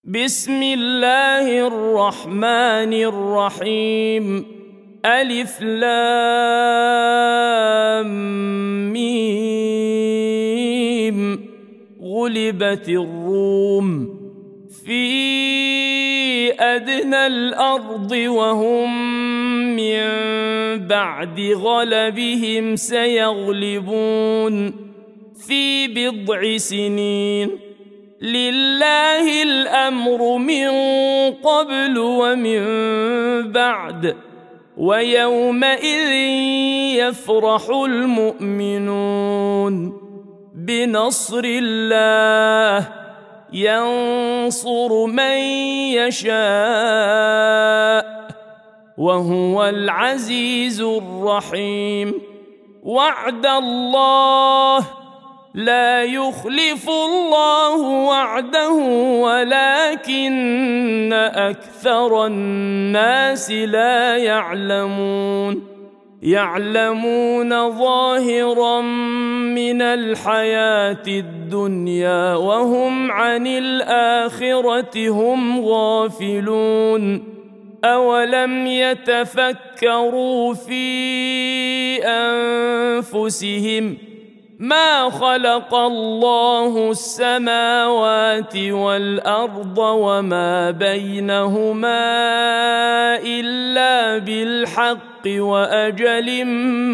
بسم الله الرحمن الرحيم. ألف لام ميم. غلبت الروم في أدنى الأرض وهم من بعد غلبهم سيغلبون في بضع سنين. لله الأمر من قبل ومن بعد ويومئذ يفرح المؤمنون بنصر الله ينصر من يشاء وهو العزيز الرحيم. وعد الله لا يخلف الله وعده ولكن أكثر الناس لا يعلمون ظاهرا من الحياة الدنيا وهم عن الآخرة هم غافلون. أولم يتفكروا في أنفسهم ما خلق الله السماوات والأرض وما بينهما إلا بالحق وأجل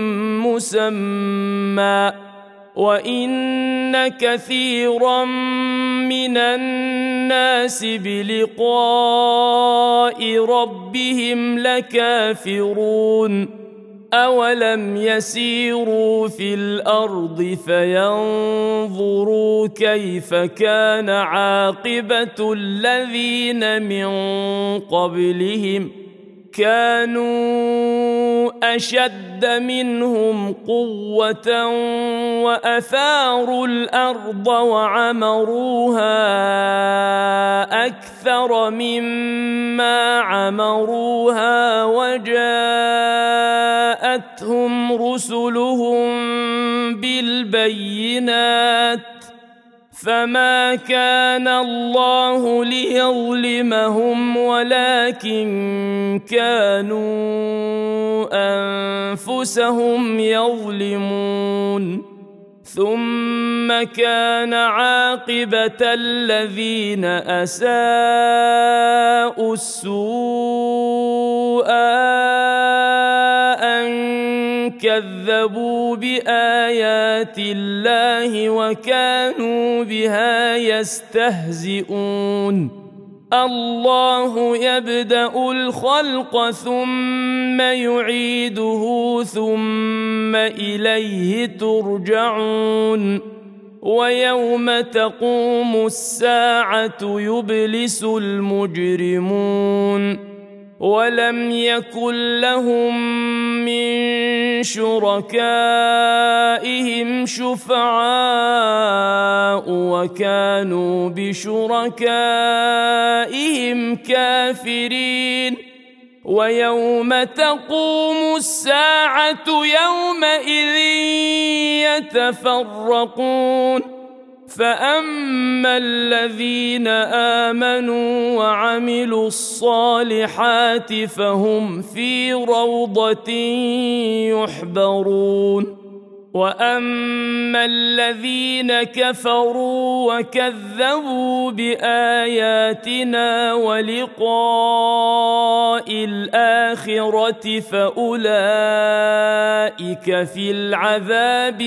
مسمى وإن كثيرا من الناس بلقاء ربهم لكافرون. أولم يسيروا في الأرض فينظروا كيف كان عاقبة الذين من قبلهم كانوا أشد منهم قوة وأثاروا الأرض وعمروها أكثر مما عمروها وجاءتهم رسلهم بالبينات فما كان الله ليظلمهم ولكن كانوا أنفسهم يظلمون. ثم كان عاقبة الذين أساءوا السوء كذبوا بآيات الله وكانوا بها يستهزئون. الله يبدأ الخلق ثم يعيده ثم إليه ترجعون. ويوم تقوم الساعة يبلس المجرمون ولم يكن لهم من شركائهم شفعاء وكانوا بشركائهم كافرين. ويوم تقوم الساعة يومئذ يتفرقون فأما الذين آمنوا وعملوا الصالحات فهم في روضة يحبرون. وأما الذين كفروا وكذبوا بآياتنا ولقاء الآخرة فأولئك في العذاب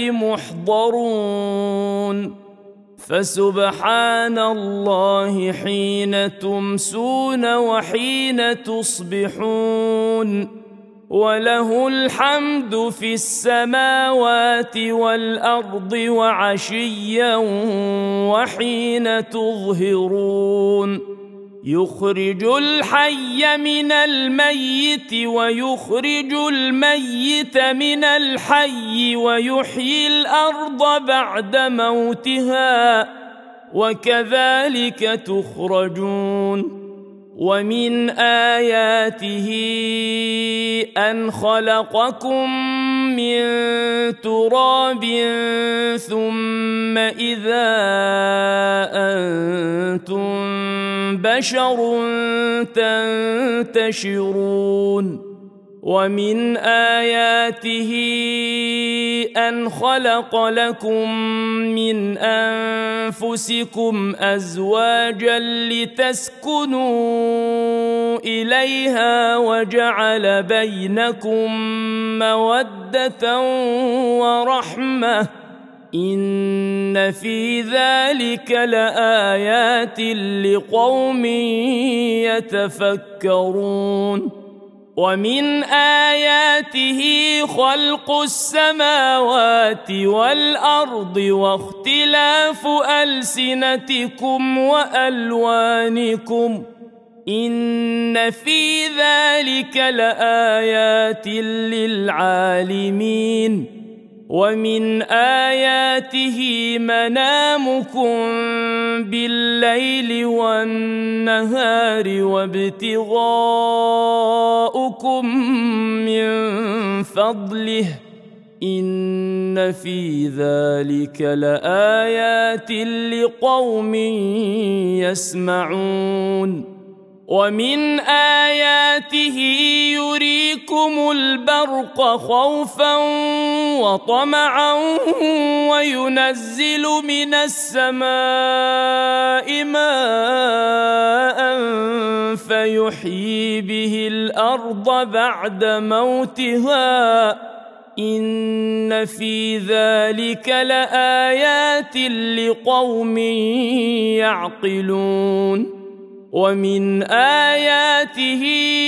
محضرون. فسبحان الله حين تمسون وحين تصبحون وله الحمد في السماوات والأرض وعشيا وحين تظهرون. يخرج الحي من الميت ويخرج الميت من الحي ويحيي الأرض بعد موتها وكذلك تخرجون. ومن آياته أن خلقكم من تراب ثم إذا أنتم بشر تنتشرون ومن آياته أن خلق لكم من أنفسكم أزواجا لتسكنوا إليها وجعل بينكم مودة ورحمة إن في ذلك لآيات لقوم يتفكرون ومن آياته خلق السماوات والأرض واختلاف ألسنتكم وألوانكم إن في ذلك لآيات للعالمين ومن آياته منامكم بالليل والنهار وابتغاؤكم من فضله إن في ذلك لآيات لقوم يسمعون ومن آياته يريكم البرق خوفا وطمعا وينزل من السماء ماء فيحيي به الأرض بعد موتها إن في ذلك لآيات لقوم يعقلون ومن آياته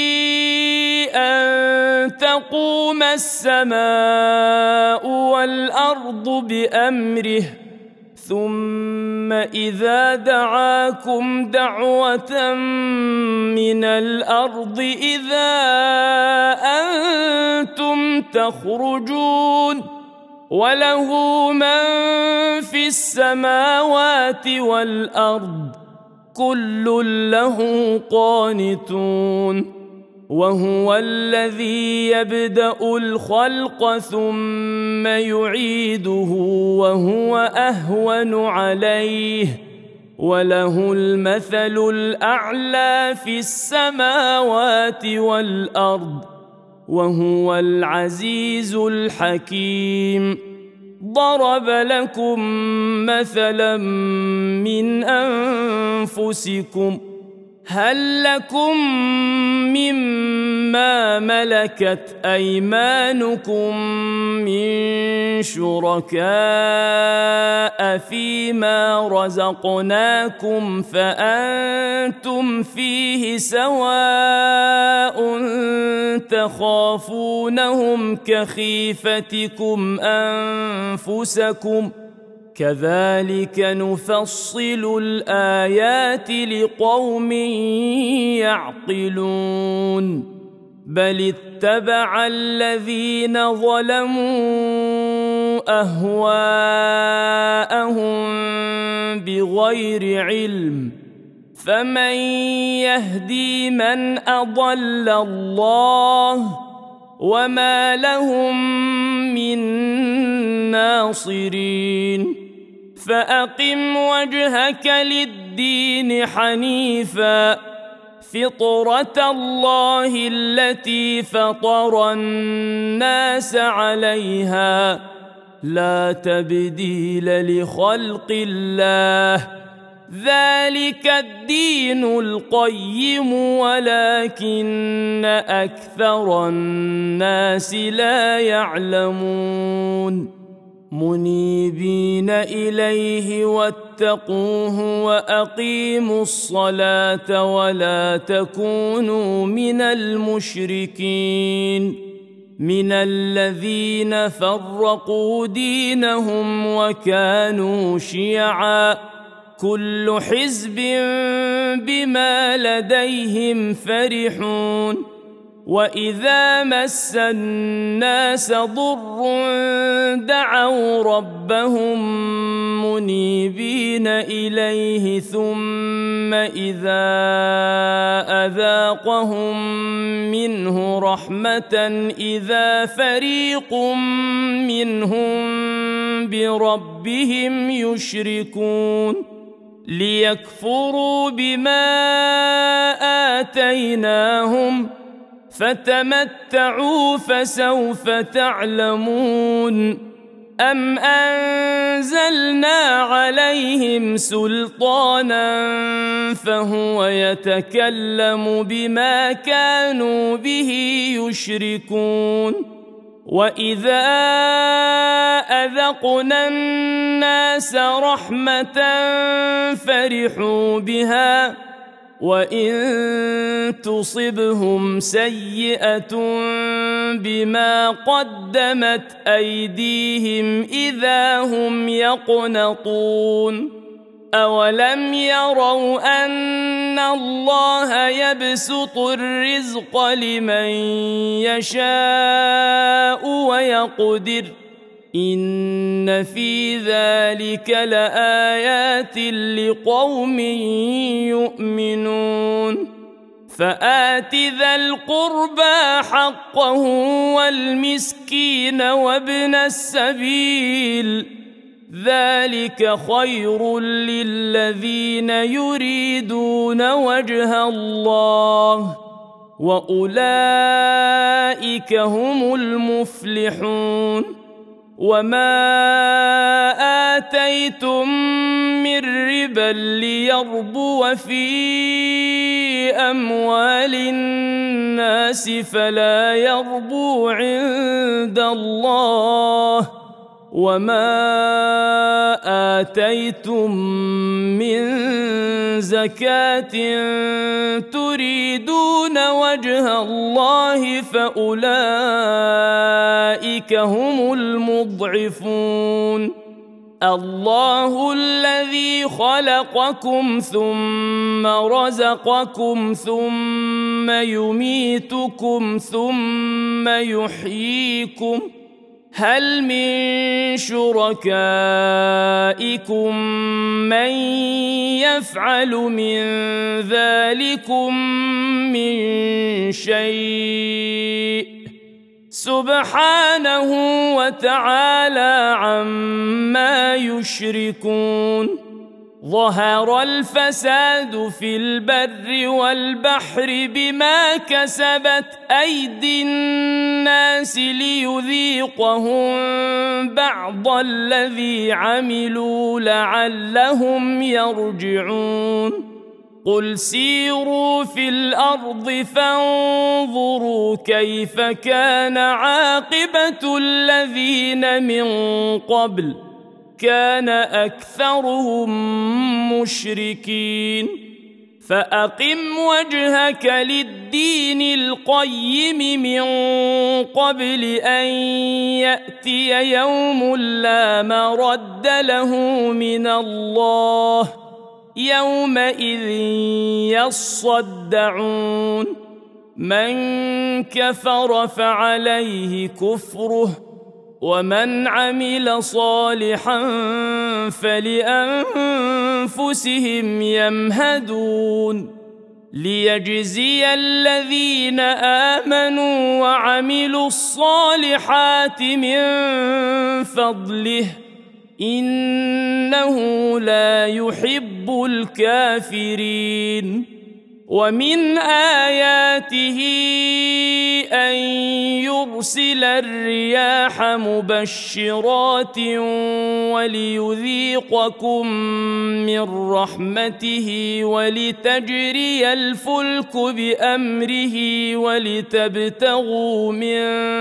أن تقوم السماء والأرض بأمره ثم إذا دعاكم دعوة من الأرض إذا أنتم تخرجون وله من في السماوات والأرض كل له قانتون وهو الذي يبدأ الخلق ثم يعيده وهو أهون عليه وله المثل الأعلى في السماوات والأرض وهو العزيز الحكيم ضرب لكم مثلا من أنفسكم هل لكم مما ملكت أيمانكم من شركاء فيما رزقناكم فأنتم فيه سواء تخافونهم كخيفتكم أنفسكم كذلك نفصل الآيات لقوم يعقلون بل اتبع الذين ظلموا أهواءهم بغير علم فمن يهدي من أضل الله وما لهم من ناصرين فأقم وجهك للدين حنيفا فطرة الله التي فطر الناس عليها لا تبديل لخلق الله ذلك الدين القيم ولكن أكثر الناس لا يعلمون منيبين إليه واتقوه وأقيموا الصلاة ولا تكونوا من المشركين من الذين فرقوا دينهم وكانوا شيعا كل حزب بما لديهم فرحون وإذا مس الناس ضر دعوا ربهم منيبين إليه ثم إذا أذاقهم منه رحمة إذا فريق منهم بربهم يشركون ليكفروا بما آتيناهم فتمتعوا فسوف تعلمون أم أنزلنا عليهم سلطانا فهو يتكلم بما كانوا به يشركون وإذا أذقنا الناس رحمة فرحوا بها وإن تصبهم سيئة بما قدمت أيديهم إذا هم يقنطون أولم يروا أن الله يبسط الرزق لمن يشاء ويقدر إن في ذلك لآيات لقوم يؤمنون فآت ذا القربى حقه والمسكين وابن السبيل ذلك خير للذين يريدون وجه الله وأولئك هم المفلحون وما آتيتم من ربا ليربو في أموال الناس فلا يربو عند الله وما آتيتم من زكاة تريدون وجه الله فأولئك هم المضعفون الله الذي خلقكم ثم رزقكم ثم يميتكم ثم يحييكم هل من شركائكم من يفعل من ذلكم من شيء سبحانه وتعالى عما يشركون ظهر الفساد في البر والبحر بما كسبت أيدي الناس ليذيقهم بعض الذي عملوا لعلهم يرجعون قل سيروا في الأرض فانظروا كيف كان عاقبة الذين من قبل كان أكثرهم مشركين فأقم وجهك للدين القيم من قبل أن يأتي يوم لا مرد له من الله يومئذ يصدعون من كفر فعليه كفره ومن عمل صالحا فلأنفسهم يمهدون ليجزي الذين آمنوا وعملوا الصالحات من فضله إنه لا يحب الكافرين ومن آياته أن يرسل الرياح مبشرات وليذيقكم من رحمته ولتجري الفلك بأمره ولتبتغوا من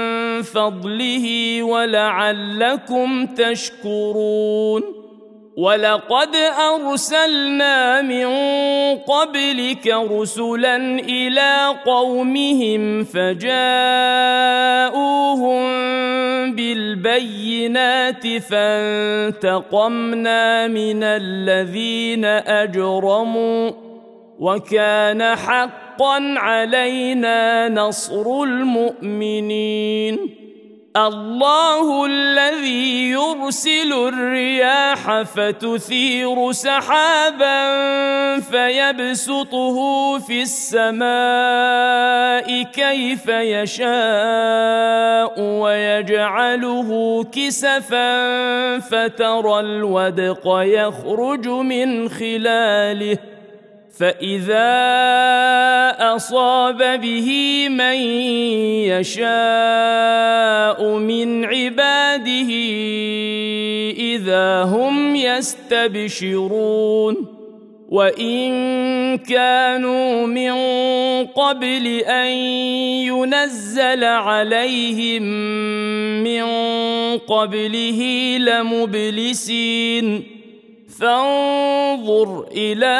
فضله ولعلكم تشكرون ولقد أرسلنا من قبلك رسلا إلى قومهم فجاءوهم بالبينات فانتقمنا من الذين أجرموا وكان حقا حقا علينا نصر المؤمنين الله الذي يرسل الرياح فتثير سحابا فيبسطه في السماء كيف يشاء ويجعله كسفا فترى الودق يخرج من خلاله فإذا أصاب به من يشاء من عباده إذا هم يستبشرون وإن كانوا من قبل أن ينزل عليهم من قبله لمبلسين فانظر إلى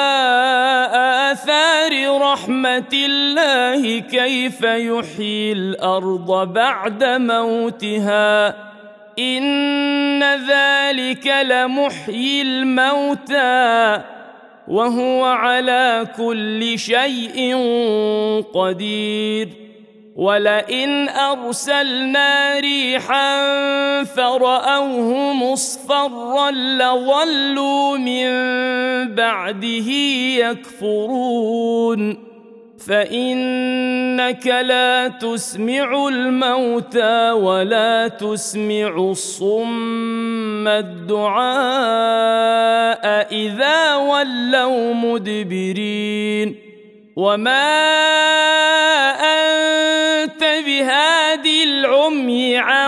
آثار رحمة الله كيف يحيي الأرض بعد موتها إن ذلك لمحيي الموتى وهو على كل شيء قدير ولئن أرسلنا ريحا فرأوه مصفرا لظلوا من بعده يكفرون فإنك لا تسمع الموتى ولا تسمع الصم الدعاء إذا ولوا مدبرين وما أنت بهادي العمي عن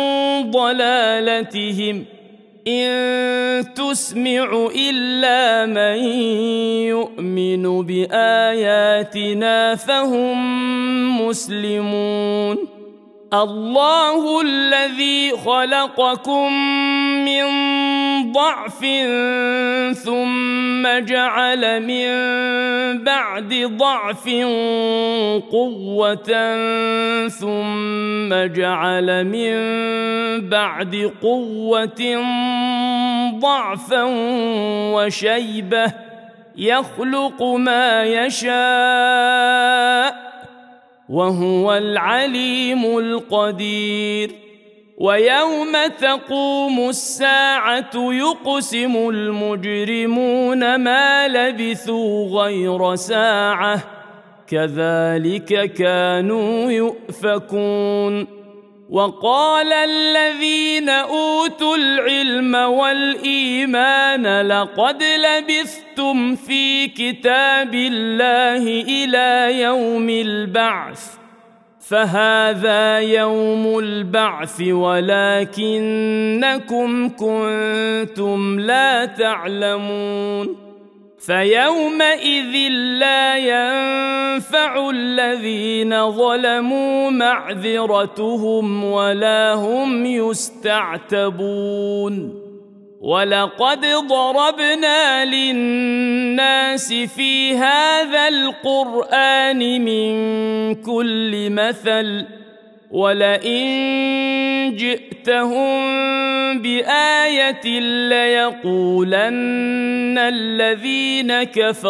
ضلالتهم إن تسمع إلا من يؤمن بآياتنا فهم مسلمون الله الذي خلقكم من ضعف ثم جعل من بعد ضعف قوة ثم جعل من بعد قوة ضعفا وشيبة يخلق ما يشاء وهو العليم القدير ويوم تقوم الساعة يقسم المجرمون ما لبثوا غير ساعة كذلك كانوا يؤفكون وقال الذين أوتوا العلم والإيمان لقد لبثتم في كتاب الله إلى يوم البعث فهذا يوم البعث ولكنكم كنتم لا تعلمون فيومئذ لا ينفع الذين ظلموا معذرتهم ولا هم يستعتبون ولقد ضربنا للناس في هذا القرآن من كل مثل ولئن جئتهم بآية ليقولن الذين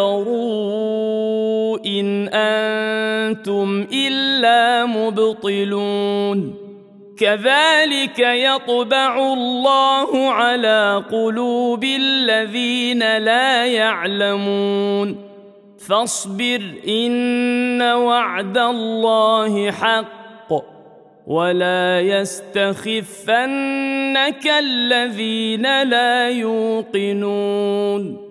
كفروا إن أنتم إلا مبطلون كذلك يطبع الله على قلوب الذين لا يعلمون فاصبر إن وعد الله حق ولا يستخفنك الذين لا يوقنون